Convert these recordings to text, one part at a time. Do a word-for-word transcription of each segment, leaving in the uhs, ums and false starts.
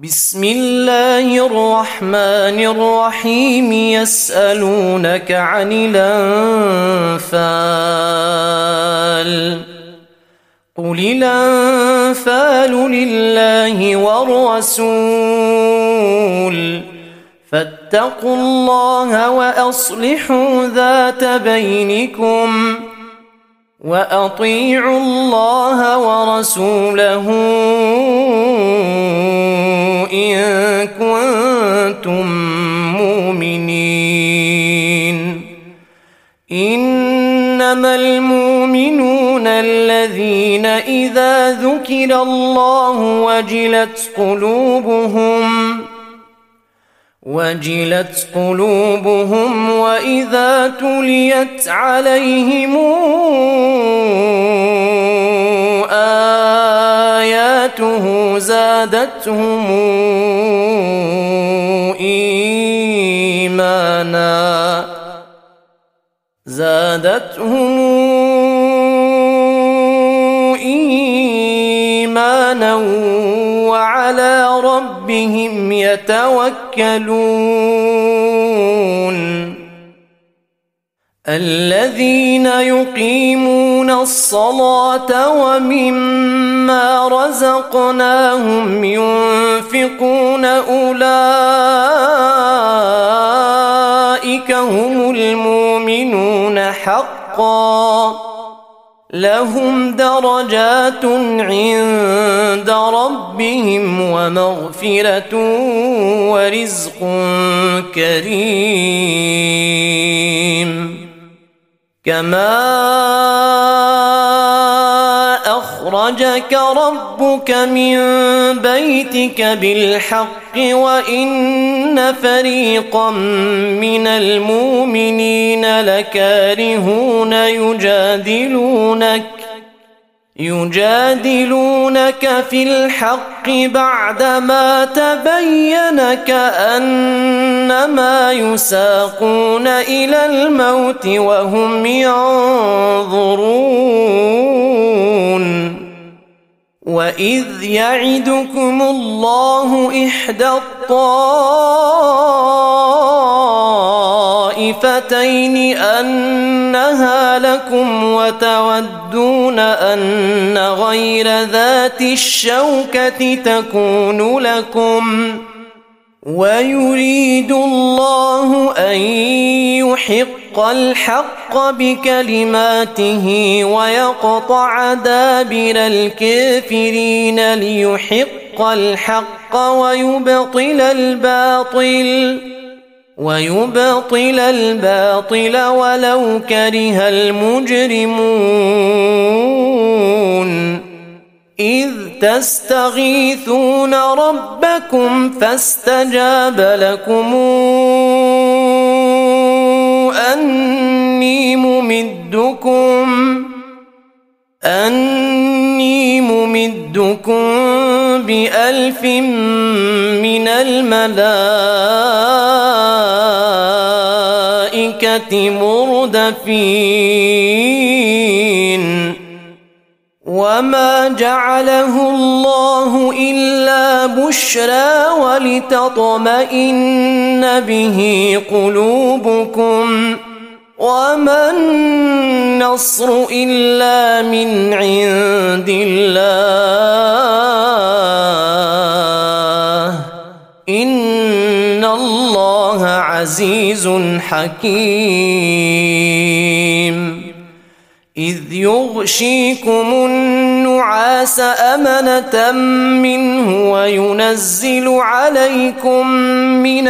بسم الله الرحمن الرحيم يسألونك عن الأنفال قل الأنفال لله والرسول فاتقوا الله وأصلحوا ذات بينكم وأطيعوا الله ورسوله إن كنتم مؤمنين إنما المؤمنون الذين إذا ذكر الله وجلت قلوبهم وجلت قلوبهم وإذا تليت عليهم آياته زادتهم إيمانا زادتهم إيمانا وعلى ربهم يتوكلون الذين يقيمون الصلاة ومما رزقناهم ينفقون أولئك هم المؤمنون حقا لهم درجات عند ربهم ومغفرة ورزق كريم كما أخرجك ربك من بيتك بالحق وإن فريقا من المؤمنين لكارهون يجادلونك يجادلونك في الحق بعدما تبين كأنما يساقون إلى الموت وهم ينظرون وإذ يعدكم الله إحدى الطائفتين أنها لكم وتودون أن غير ذات الشوكة تكون لكم ويريد الله أن يحق الحق بكلماته ويقطع دابر الكافرين ليحق الحق ويبطل الباطل ويبطل الباطل ولو كره المجرمون إذ تستغيثون ربكم فاستجاب لكم أني ممدكم أني ممدكم بألف من الملائكة مردفين وما جعله الله إلا بشرى ولتطمئن به قلوبكم وما النصر إلا من عند الله إن الله عزيز حكيم إذ يغشيكم النعاس أمنة منه وينزل عليكم من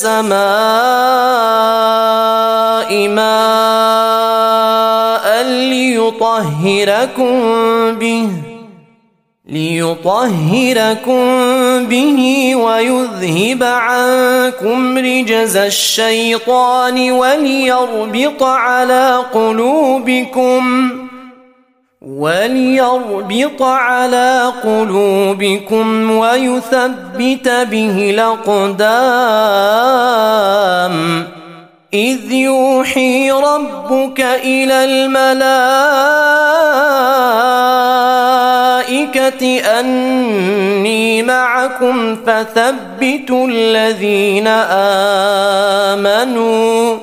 السماء ماء ليطهركم به ليطهركم به ويذهب عنكم رجز الشيطان وليربط على قلوبكم وليربط على قلوبكم ويثبت به الأقدام إذ يوحي ربك إلى الملائكة الملائكة أني معكم فثبتوا الذين آمنوا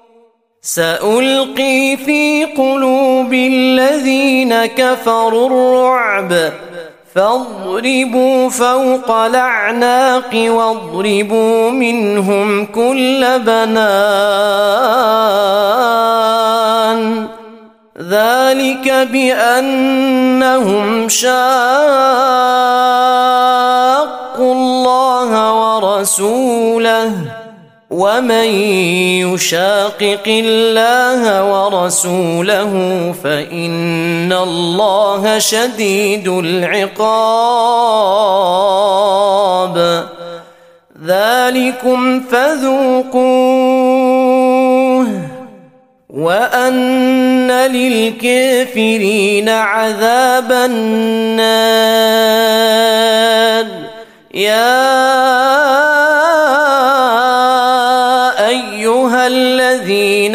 سألقي في قلوب الذين كفروا الرعب فاضربوا فوق الأعناق واضربوا منهم كل بنان ذلك بأنهم شاقوا الله ورسوله ومن يشاقق الله ورسوله فإن الله شديد العقاب ذلكم فذوقوه وأن للكافرين عذاب النار يا أيها الذين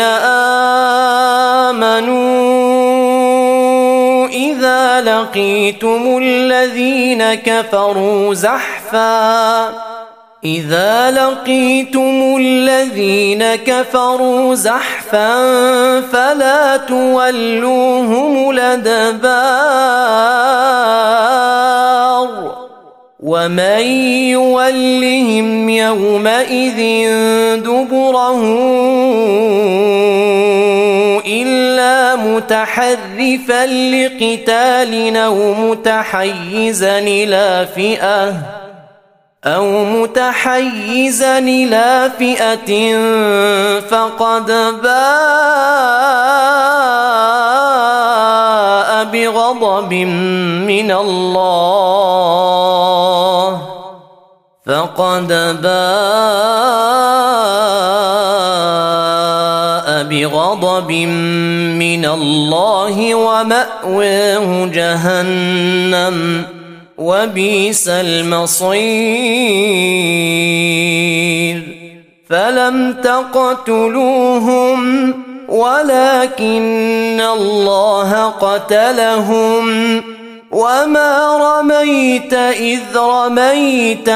آمنوا إذا لقيتم الذين كفروا زحفا إذا لقيتم الذين كفروا زحفا فلا تولوهم الأدبار ومن يولهم يومئذ دبره إلا متحرفا لقتال أو متحيزا إلى فئة أو متحيزا إلى فئة فقد باء بغضب من الله فقد باء بغضب من الله ومأواه جهنم وبئس المصير فلم تقتلوهم ولكن الله قتلهم وما رميت إذ رميت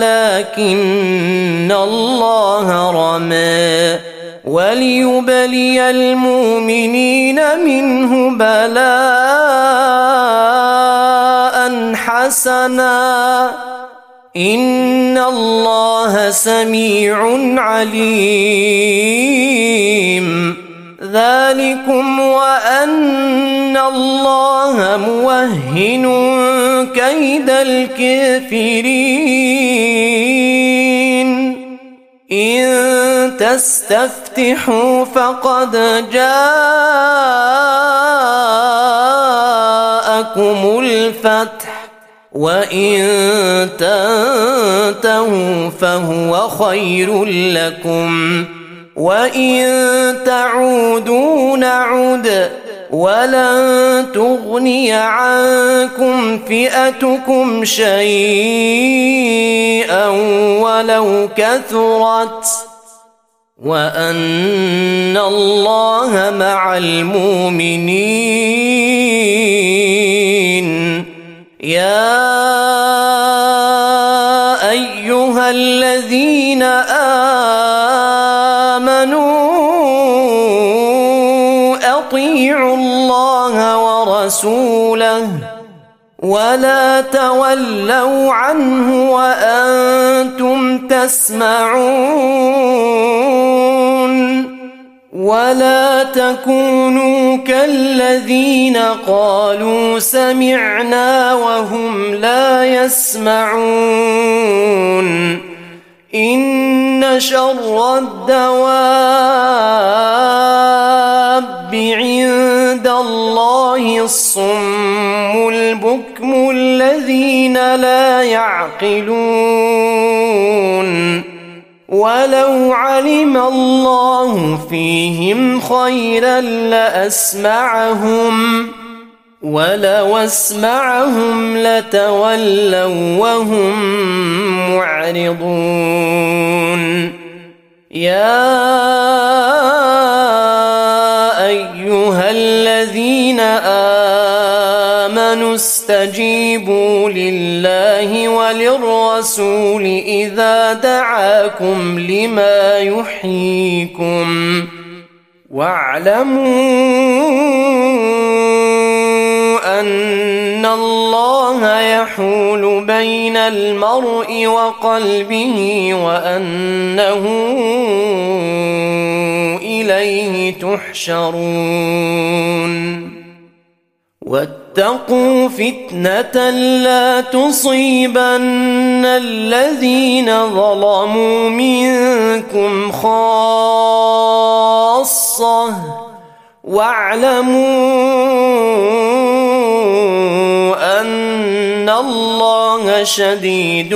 ولكن الله رمى وليبلي المؤمنين منه بلاء حسنا إن الله سميع عليم ذلكم وأن الله موهن كيد الكافرين إن تستفتحوا فقد جاءكم الفتح وإن تنتهوا فهو خير لكم وإن تعودوا نعد ولن تغني عنكم فئتكم شيئا ولو كثرت وأن الله مع المؤمنين يا أيها الذين آمنوا أطيعوا الله ورسوله ولا تولوا عنه وأنتم تسمعون ولا تكونوا كالذين قالوا سمعنا وهم لا يسمعون إن شر الدواب عند الله الصم البكم الذين لا يعقلون ولو علم الله فيهم خيرا لأسمعهم ولو أسمعهم لتولوا وهم معرضون يا أيها الذين آمنوا استجيبوا والرسول إذا دعاكم لما يحييكم واعلموا أن الله يحول بين المرء وقلبه وأنه إليه تحشرون واتقوا فتنة لا تصيبن الذين ظلموا منكم خاصة واعلموا أن الله شديد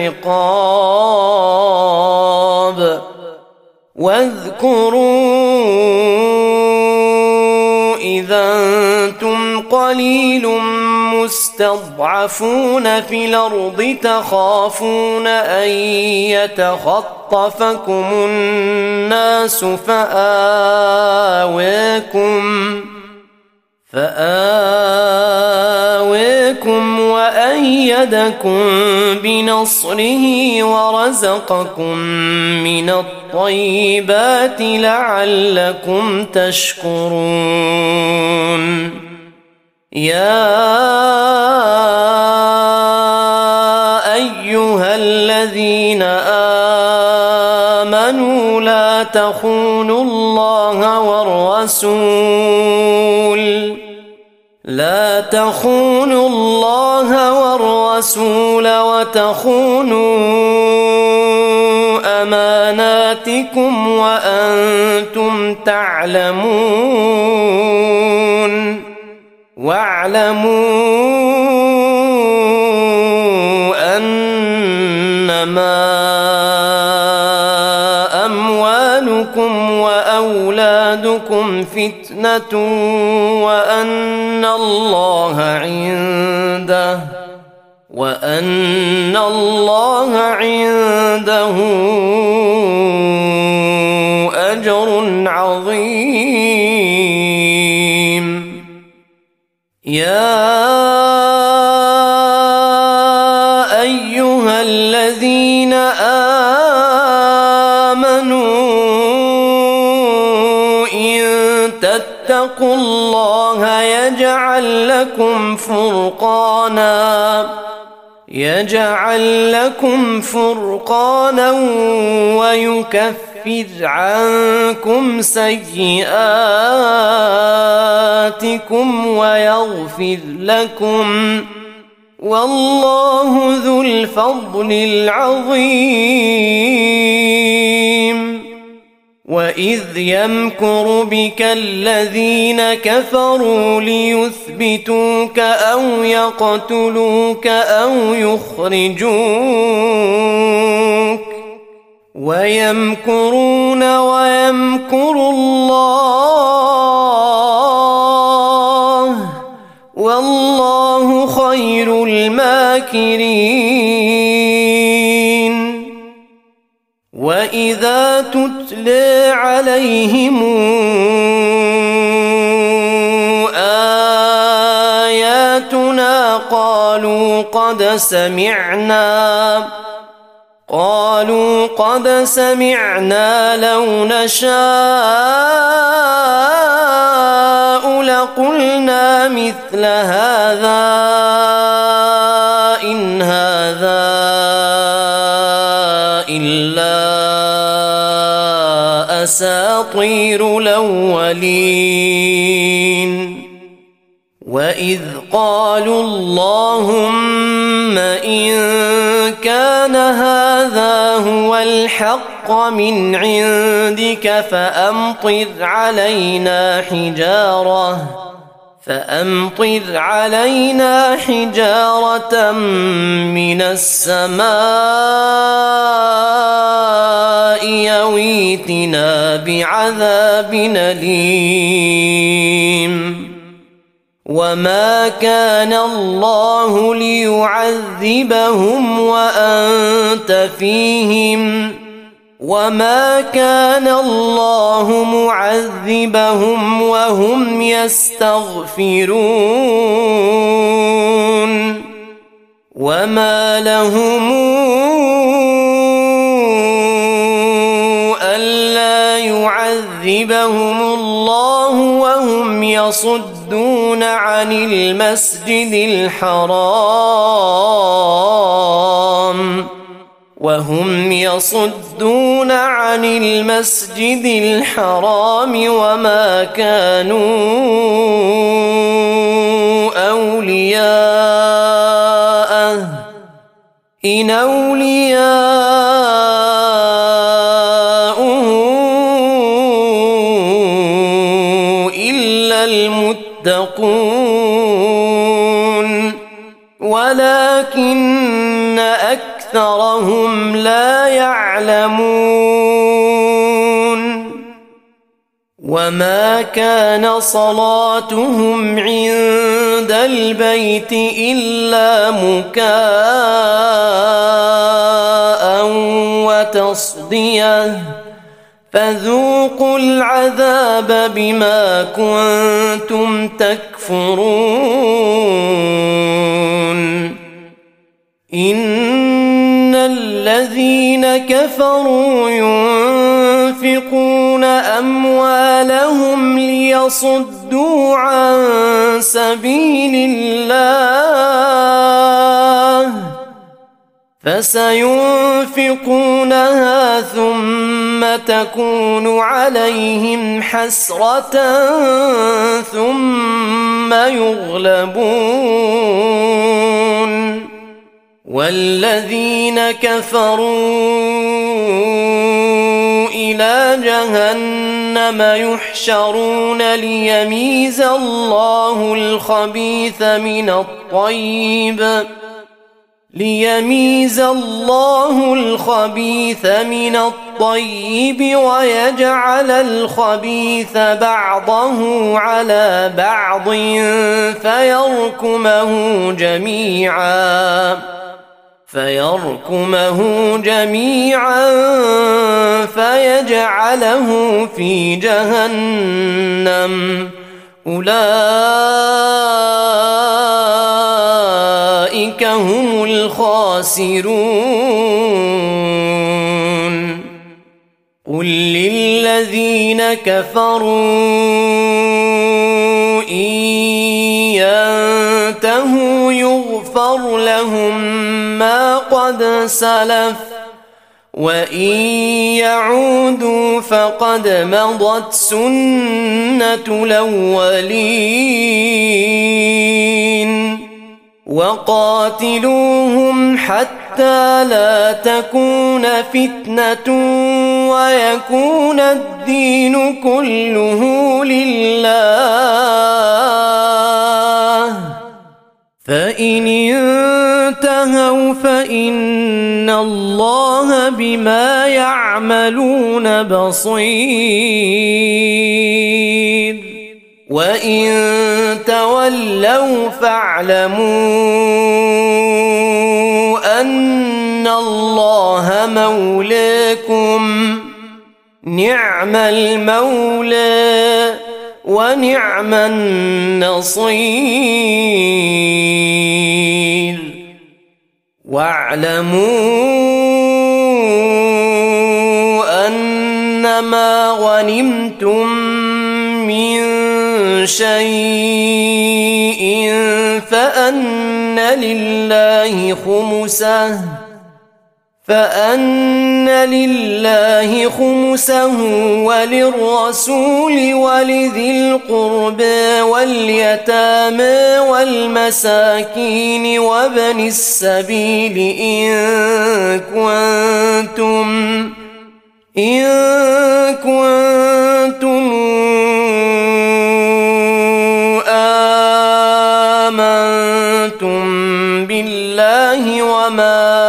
العقاب واذكروا إذا أنتم قليل مستضعفون في الأرض تخافون أن يتخطفكم الناس فآويكم فآويكم وأيدكم بنصره ورزقكم من الطيبات لعلكم تشكرون يا أيها الذين آمنوا لا تخونوا الله والرسول لا تخونوا الله والرسول وتخونوا أماناتكم وأنتم تعلمون واعلموا أنما أموالكم وأولادكم فتنة وأن الله عنده وأن الله عنده أجر عظيم يا أيها الذين آمنوا إن تتقوا الله يجعل لكم فرقانا يجعل لكم فرقانا ويكفر عنكم سيئاتكم ويغفر لكم والله ذو الفضل العظيم وإذ يمكر بك الذين كفروا ليثبتوك أو يقتلوك أو يخرجوك ويمكرون ويمكر الله والله خير الماكرين وإذا تتلى عليهم آياتنا قالوا قد سمعنا قالوا قد سمعنا لو نشاء لقلنا مثل هذا إن هذا إلا أساطير الأولين وإذ قالوا اللهم إن كان هذا هو الحق من عندك فأمطر علينا حجارة فأمطر علينا حجارة من السماء يويتنا بعذاب أليم وما كان الله ليعذبهم وأنت فيهم وما كان الله معذبهم وهم يستغفرون وما لهم ألا يعذبهم الله وهم يصدون عن المسجد الحرام وهم يصدون عن المسجد الحرام وما كانوا أولياءه إن أولياؤه إلا المتقون ولكن أكثرهم لا يعلمون وما كان صلاتهم عند البيت إلا مكاء وتصدية فذوقوا العذاب بما كنتم تكفرون إن الذين كفروا ينفقون أموالهم ليصدوا عن سبيل الله فسينفقونها ثم تكون عليهم حسرة ثم يغلبون والذين كفروا إلى جهنم يحشرون ليميز الله الخبيث من الطيب ليميز الله الخبيث من الطيب ويجعل الخبيث بعضه على بعض فيركمه جميعا فيركمه جميعا فيجعله في جهنم أولئك هم الخاسرون قل للذين كفروا إن ينتهوا يغفر لهم ما قد سلف وإن يعودوا فقد مضت سنة الأولين وقاتلوهم حتى لا تكون فتنة ويكون الدين كله لله فإن انتهوا فإن الله بما يعملون بصير وإن تولوا فاعلموا أن الله مولاكم نعم المولى ونعم النصير واعلموا أنما غنمتم من شيء فأن لله خمسه فأن لله خمسه وللرسول ولذي القربى واليتامى والمساكين وابن السبيل إن كنتم إن كنتم آمنتم بالله وما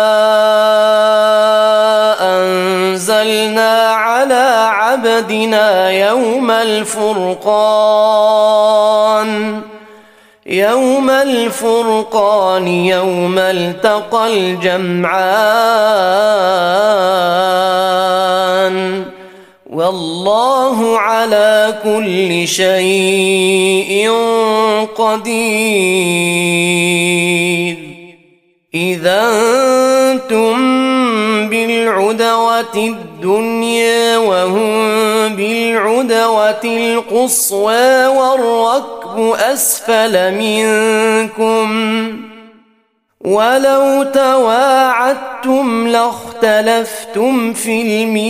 أنزلنا على عبدنا يوم الفرقان يوم الفرقان يوم التقى الجمعان والله على كل شيء قدير بالعدوة الدنيا وهم بالعدوة القصوى والركب أسفل منكم ولو تواعدتم لاختلفتم في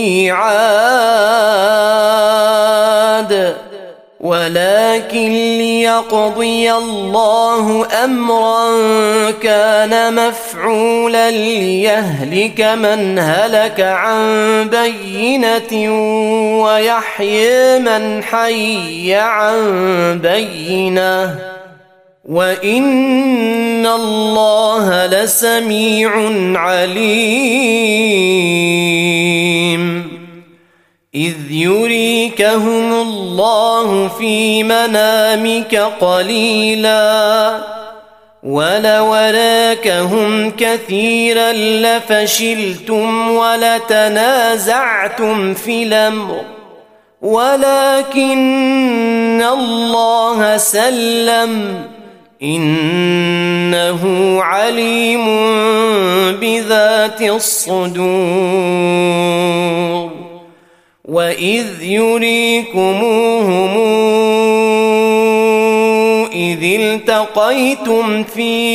الميعاد ولكن ليقضي الله أمرا كان مفعولا ليهلك من هلك عن بينة ويحيي من حي عن بينة وإن الله لسميع عليم إذ يريكهم الله في منامك قليلا ولو أراكهم كثيرا لفشلتم ولتنازعتم في الأمر ولكن الله سلم إنه عليم بذات الصدور وإذ يريكموهم إذ التقيتم في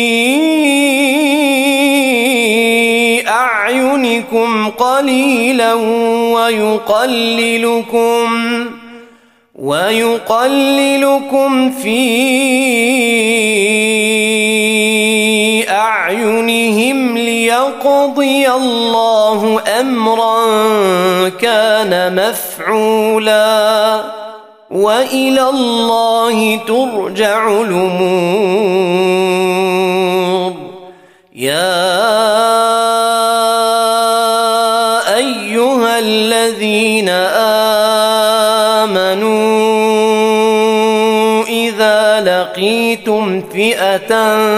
أعينكم قليلا ويقللكم ويقللكم في أعينهم ليقضي الله أمرا كان مفعولا وإلى الله ترجع الأمور يا أيها الذين آمنوا إذا لقيتم فئة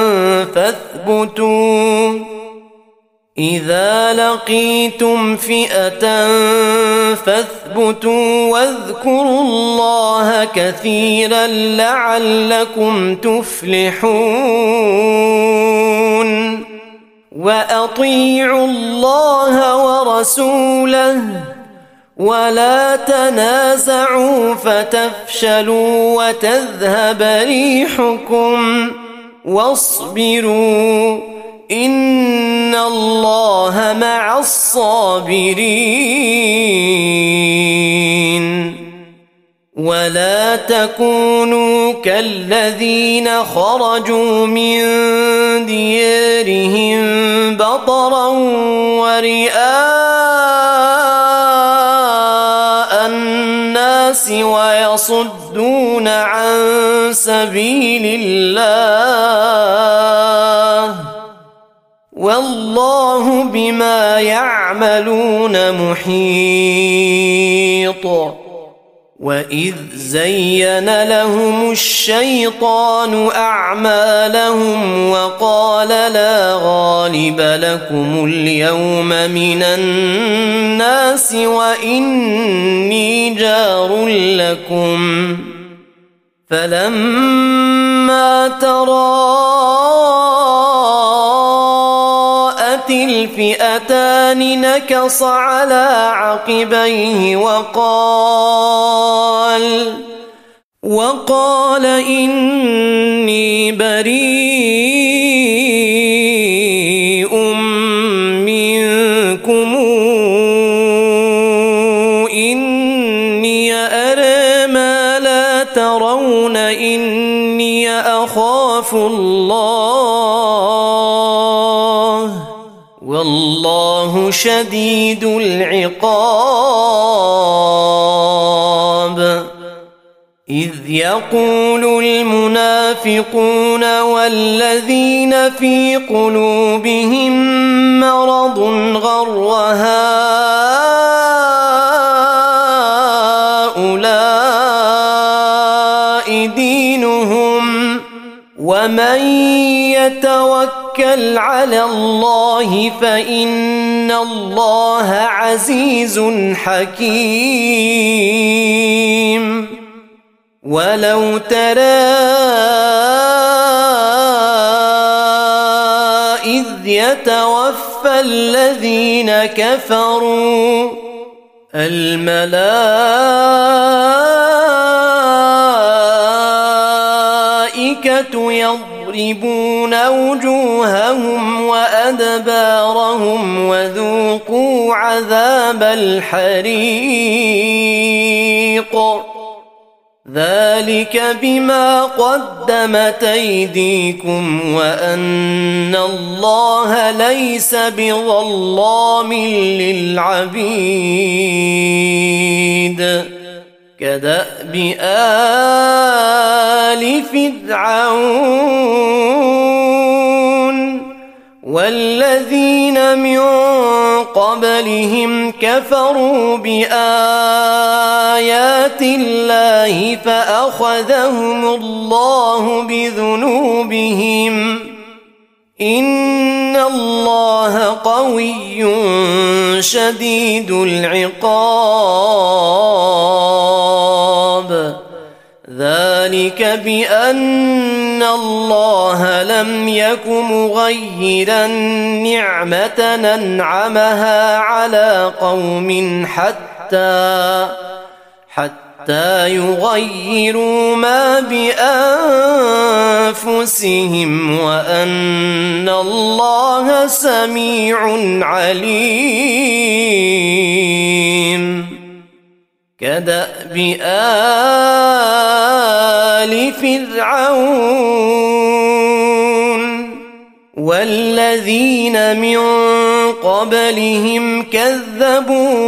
فاثبتوا إذا لقيتم فئة فاثبتوا واذكروا الله كثيرا لعلكم تفلحون وأطيعوا الله ورسوله ولا تنازعوا فتفشلوا وتذهب ريحكم واصبروا إن الله مع الصابرين ولا تكونوا كالذين خرجوا من ديارهم بطرا ورئاء الناس ويصدون عن سبيل الله والله بما يعملون محيط وإذ زين لهم الشيطان أعمالهم وقال لا غالب لكم اليوم من الناس وإني جار لكم فلما تراءت الفئتان نكص على عقبيه وقال وقال إني بريء منكم إني أرى ما لا ترون إني أخاف الله والله شديد العقاب إذ يقول المنافقون والذين في قلوبهم مرض غر هؤلاء دينهم ومن يتوكل على الله فإن الله عزيز حكيم ولو ترى إذ يتوفى الذين كفروا الملائكة يضربون وجوههم وأدبارهم وذوقوا عذاب الحريق ذلك بما قدمت أيديكم وأن الله ليس بظلام للعبيد كدأب آل فرعون والذين من قبلهم كفروا بآيات الله فأخذهم الله بذنوبهم إن الله قوي شديد العقاب ذلك بأن الله لم يك مغيرا نعمة أنعمها على قوم حتى حتى يغيروا ما بأنفسهم وأن الله سميع عليم كدأب آل فرعون والذين من قبلهم كذبوا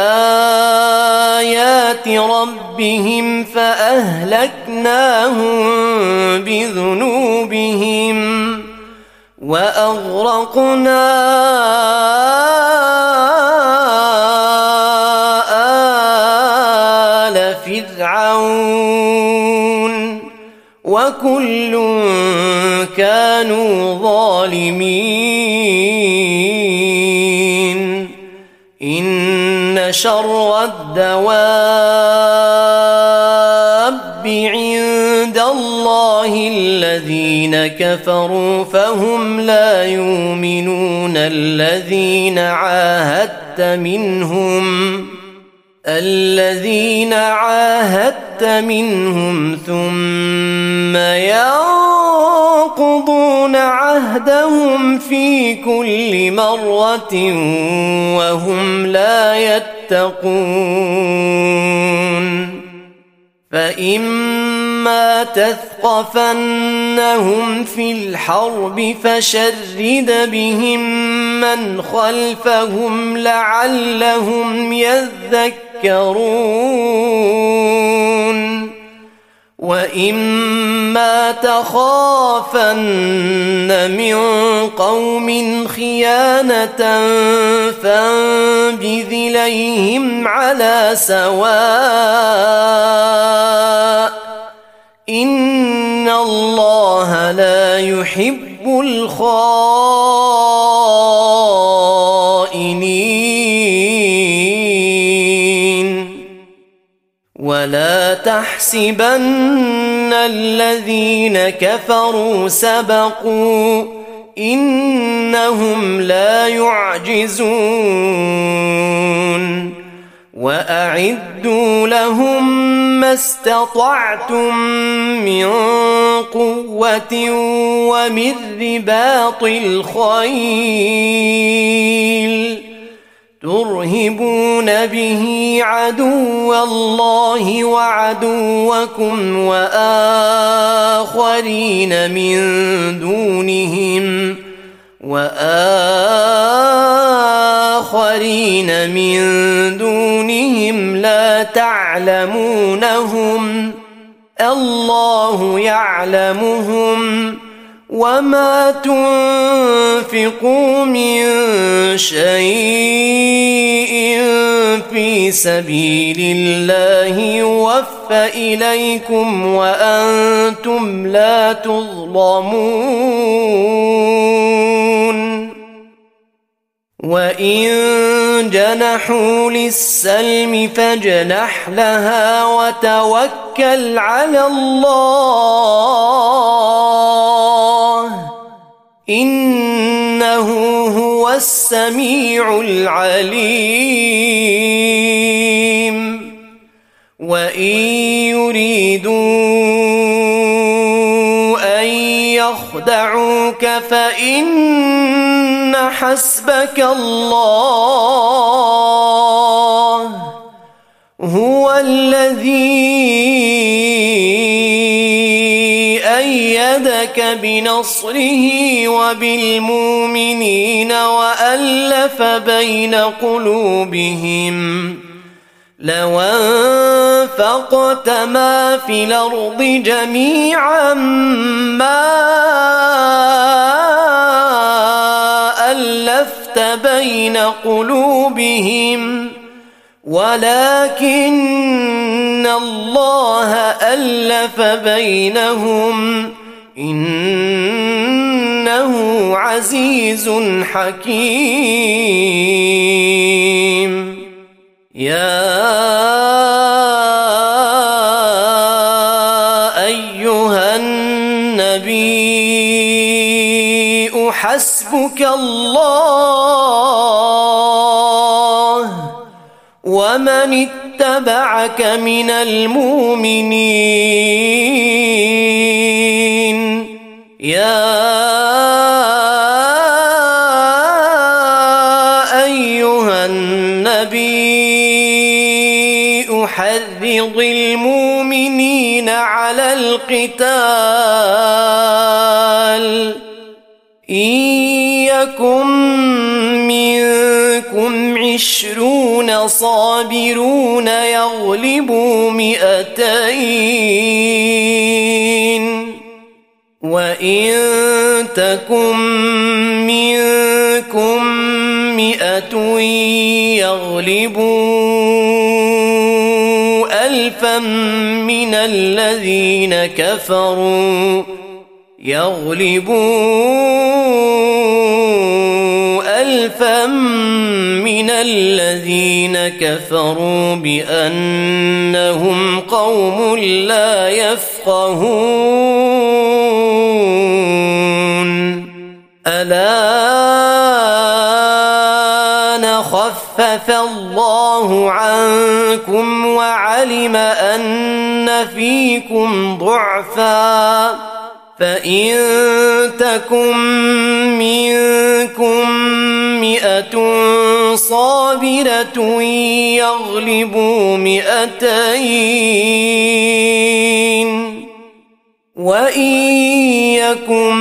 بآيات ربهم فأهلكناهم بذنوبهم وأغرقنا آل فرعون وكل كانوا ظالمين إن شر الدواب عند الله الذين كفروا فهم لا يؤمنون الذين عاهدت منهم الذين عاهدت منهم ثم ينقضون عهدهم في كل مرة وهم لا يتقون فإما تثقفنهم في الحرب فشرد بهم من خلفهم لعلهم يذكرون وإما تخافن من قوم خيانة فانبذ إليهم على سواء إن الله لا يحب الخائنين ولا تحسبن الذين كفروا سبقوا إنهم لا يعجزون وأعدوا لهم ما استطعتم من قوة ومن رباط الخيل ترهبون به عدو الله وعدوكم وآخرين من دونهم وآخرين من دونهم لا تعلمونهم الله يعلمهم وما تنفقوا من شيء في سبيل الله يوفى إليكم وأنتم لا تظلمون وإن جنحوا للسلم فاجنح لها وتوكل على الله إنه هو السميع العليم وإن يريدوا أن يخدعوك فإن حسبك الله هو الذي أيدك بنصره وبالمؤمنين وألف بين قلوبهم لو أنفقت ما في الأرض جميعا ما ألفت بين قلوبهم ولكن الله ألف بينهم إنه عزيز حكيم. يا أيها النبي حسبك الله ومن اتبعك من المؤمنين. يا أيها النبي حرض المؤمنين على القتال إن يكن منكم عشرون صابرون يغلبوا مئتين وإن تكن منكم مئة يغلبوا ألفا من الذين كفروا يغلبوا ألفا من الذين كفروا بأنهم قوم لا يفقهون. الآن خفف الله عنكم وعلم أن فيكم ضعفا فإن تكن منكم مئة صابرة يغلبوا مئتين وإن يكن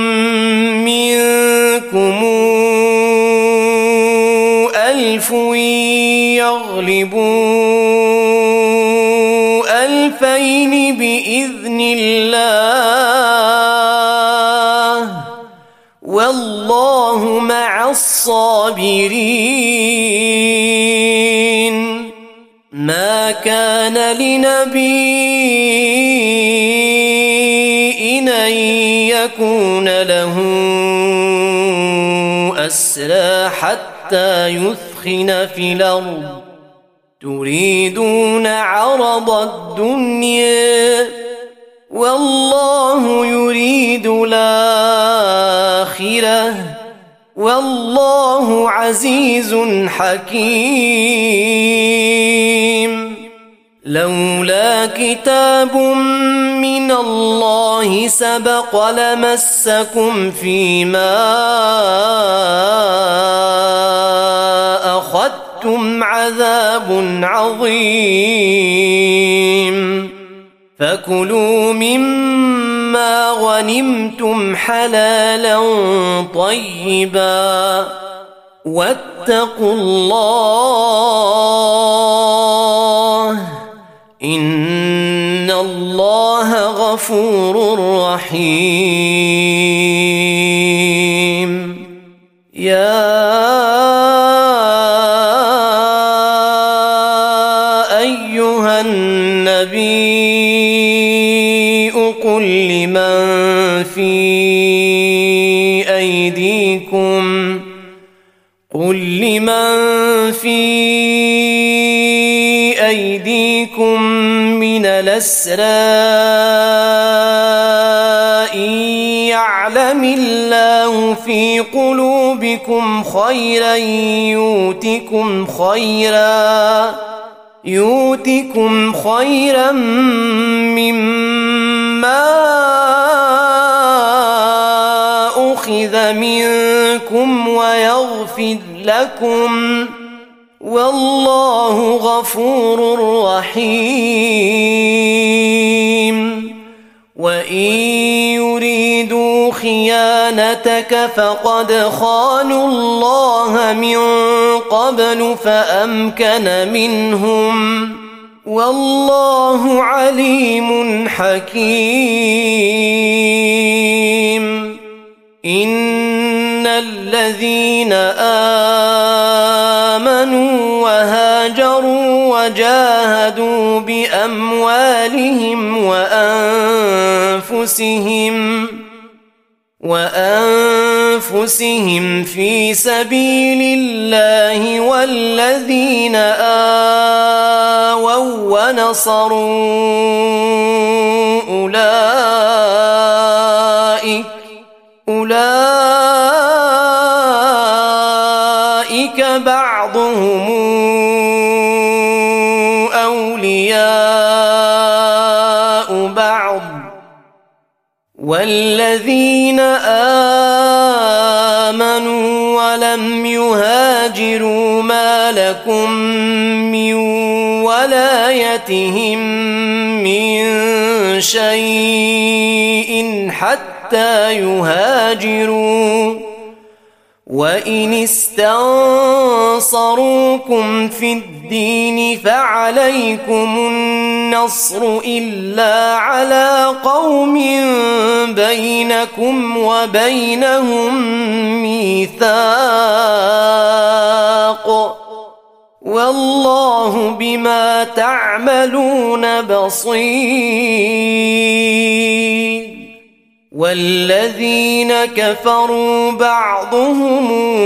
منكم ألف يغلبوا ألفين بإذن الله والله مع الصابرين. ما كان لنبي أن يكون له أسرى حتى يثخن في الأرض تريدون عرض الدنيا والله يريد الآخرة والله عزيز حكيم. لولا كتاب من الله سبق لمسكم فيما أخذتم عذاب عظيم فكلوا مما غنمتم حلالا طيبا واتقوا الله إن الله غفور رحيم. يا أيها النبي قل لمن في أيديكم قل لمن في أيديكم من الأسرى إن يعلم الله في قلوبكم خيرا يؤتكم خيرا يؤتكم خيرا مما أخذ منكم ويغفر لكم والله غفور رحيم وإن يريدوا خيانتك فقد خانوا الله من قبل فأمكن منهم والله عليم حكيم إن الذين آمنوا وهاجروا وجاهدوا بأموالهم وأنفسهم وأنفسهم في سبيل الله والذين آووا ونصروا أولئك أولئك بعضهم أولياء بعض والذين آمنوا ولم يهاجروا ما لكم من ولايتهم من شيء حتى يهاجروا وإن استنصروكم في الدين فعليكم النصر إلا على قوم بينكم وبينهم ميثاق والله بما تعملون بصير والذين كفروا بعضهم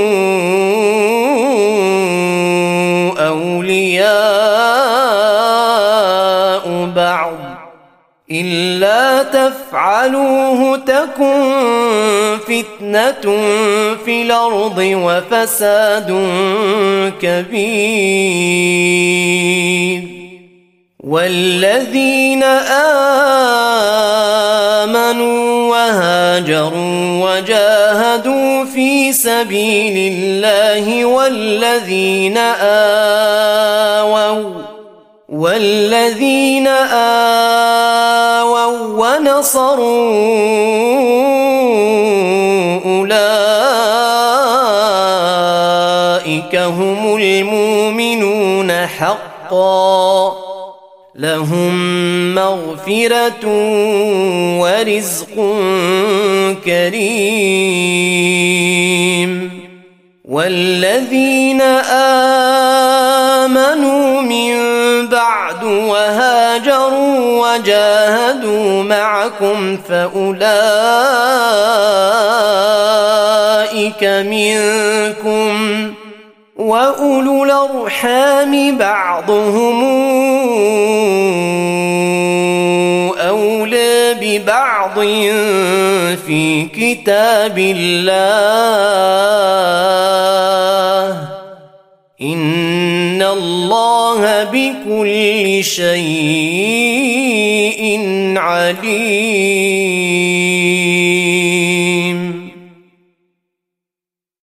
أولياء بعض إلا تفعلوه تكن فتنة في الأرض وفساد كبير والذين آمنوا وهاجروا وجاهدوا في سبيل الله والذين آووا والذين آووا ونصروا أولئك هم المؤمنون حقا لهم مغفرة ورزق كريم والذين آمنوا من بعد وهاجروا وجاهدوا معكم فأولئك منكم وأولو الأرحام بعضهم أولى ببعض في كتاب الله إن الله بكل شيء عليم.